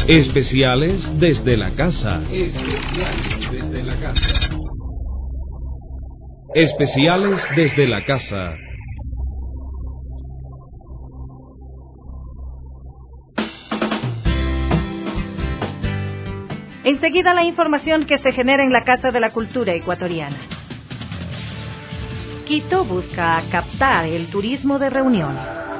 Especiales desde la casa. Especiales desde la casa. Especiales desde la casa. Enseguida la información que se genera en la Casa de la Cultura Ecuatoriana. Quito busca captar el turismo de reunión.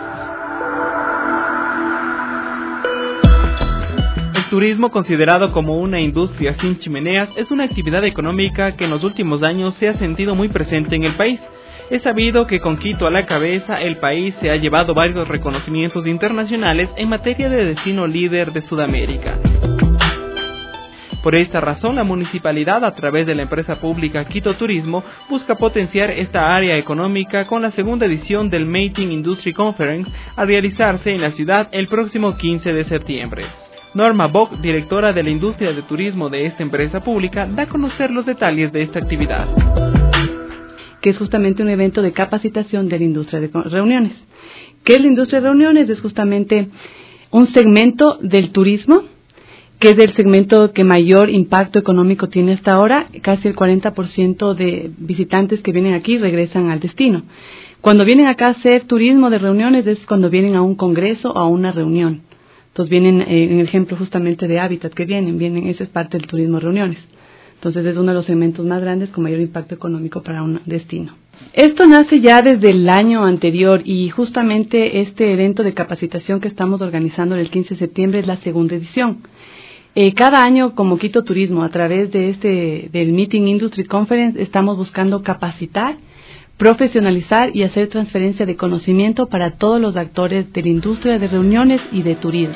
El turismo, considerado como una industria sin chimeneas, es una actividad económica que en los últimos años se ha sentido muy presente en el país. Es sabido que con Quito a la cabeza, el país se ha llevado varios reconocimientos internacionales en materia de destino líder de Sudamérica. Por esta razón, la municipalidad, a través de la empresa pública Quito Turismo, busca potenciar esta área económica con la segunda edición del Mating Industry Conference a realizarse en la ciudad el próximo 15 de septiembre. Norma Bock, directora de la industria de turismo de esta empresa pública, da a conocer los detalles de esta actividad. Que es justamente un evento de capacitación de la industria de reuniones. ¿Qué es la industria de reuniones? Es justamente un segmento del turismo que es el segmento que mayor impacto económico tiene hasta ahora. Casi el 40% de visitantes que vienen aquí regresan al destino. Cuando vienen acá a hacer turismo de reuniones es cuando vienen a un congreso o a una reunión. Entonces vienen, en el ejemplo justamente de Hábitat que vienen, esa es parte del turismo de reuniones. Entonces es uno de los segmentos más grandes con mayor impacto económico para un destino. Esto nace ya desde el año anterior y justamente este evento de capacitación que estamos organizando el 15 de septiembre es la segunda edición. Cada año, como Quito Turismo, a través de del Meeting Industry Conference, estamos buscando capacitar, profesionalizar y hacer transferencia de conocimiento para todos los actores de la industria de reuniones y de turismo.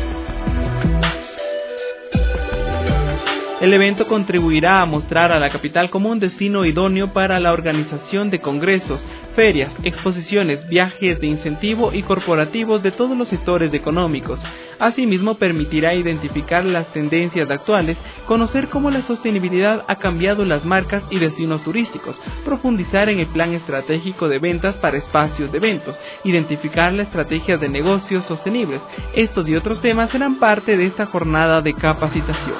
El evento contribuirá a mostrar a la capital como un destino idóneo para la organización de congresos, ferias, exposiciones, viajes de incentivo y corporativos de todos los sectores económicos. Asimismo, permitirá identificar las tendencias actuales, conocer cómo la sostenibilidad ha cambiado las marcas y destinos turísticos, profundizar en el plan estratégico de ventas para espacios de eventos, identificar la estrategia de negocios sostenibles. Estos y otros temas serán parte de esta jornada de capacitación.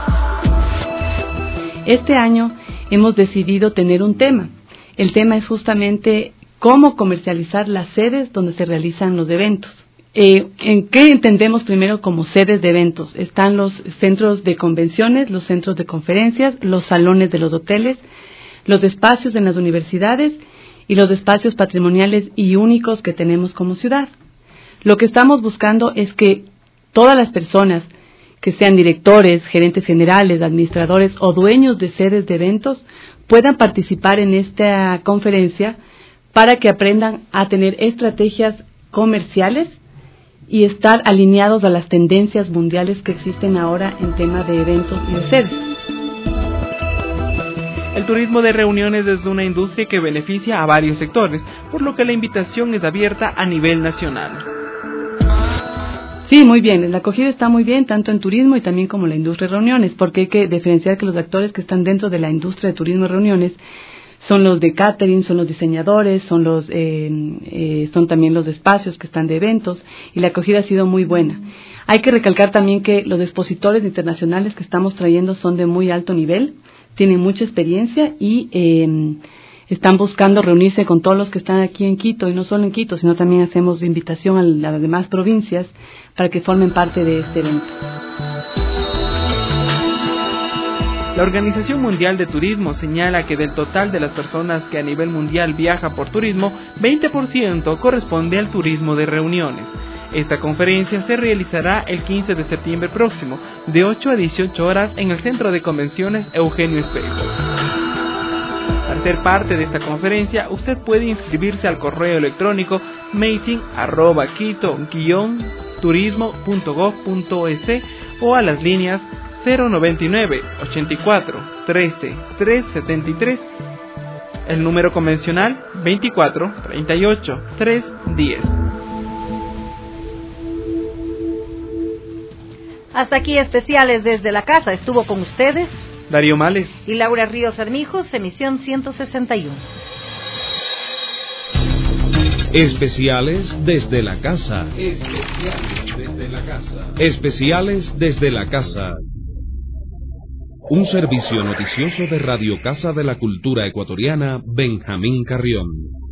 Este año hemos decidido tener un tema. El tema es justamente cómo comercializar las sedes donde se realizan los eventos. ¿En qué entendemos primero como sedes de eventos? Están los centros de convenciones, los centros de conferencias, los salones de los hoteles, los espacios en las universidades y los espacios patrimoniales y únicos que tenemos como ciudad. Lo que estamos buscando es que todas las personas que sean directores, gerentes generales, administradores o dueños de sedes de eventos, puedan participar en esta conferencia para que aprendan a tener estrategias comerciales y estar alineados a las tendencias mundiales que existen ahora en tema de eventos y de sedes. El turismo de reuniones es una industria que beneficia a varios sectores, por lo que la invitación es abierta a nivel nacional. Sí, muy bien. La acogida está muy bien, tanto en turismo y también como en la industria de reuniones, porque hay que diferenciar que los actores que están dentro de la industria de turismo y reuniones son los de catering, son los diseñadores, son también los espacios que están de eventos, y la acogida ha sido muy buena. Hay que recalcar también que los expositores internacionales que estamos trayendo son de muy alto nivel, tienen mucha experiencia y están buscando reunirse con todos los que están aquí en Quito, y no solo en Quito, sino también hacemos invitación a las demás provincias para que formen parte de este evento. La Organización Mundial de Turismo señala que del total de las personas que a nivel mundial viaja por turismo, 20% corresponde al turismo de reuniones. Esta conferencia se realizará el 15 de septiembre próximo, de 8 a 18 horas en el Centro de Convenciones Eugenio Espejo. Para ser parte de esta conferencia, usted puede inscribirse al correo electrónico meeting@quito-turismo.gov.es o a las líneas 099 84 13 373, el número convencional 24 38 310. Hasta aquí especiales desde la casa. Estuvo con ustedes Darío Males y Laura Ríos Armijos, emisión 161. Especiales desde la casa. Especiales desde la casa. Especiales desde la casa. Un servicio noticioso de Radio Casa de la Cultura Ecuatoriana, Benjamín Carrión.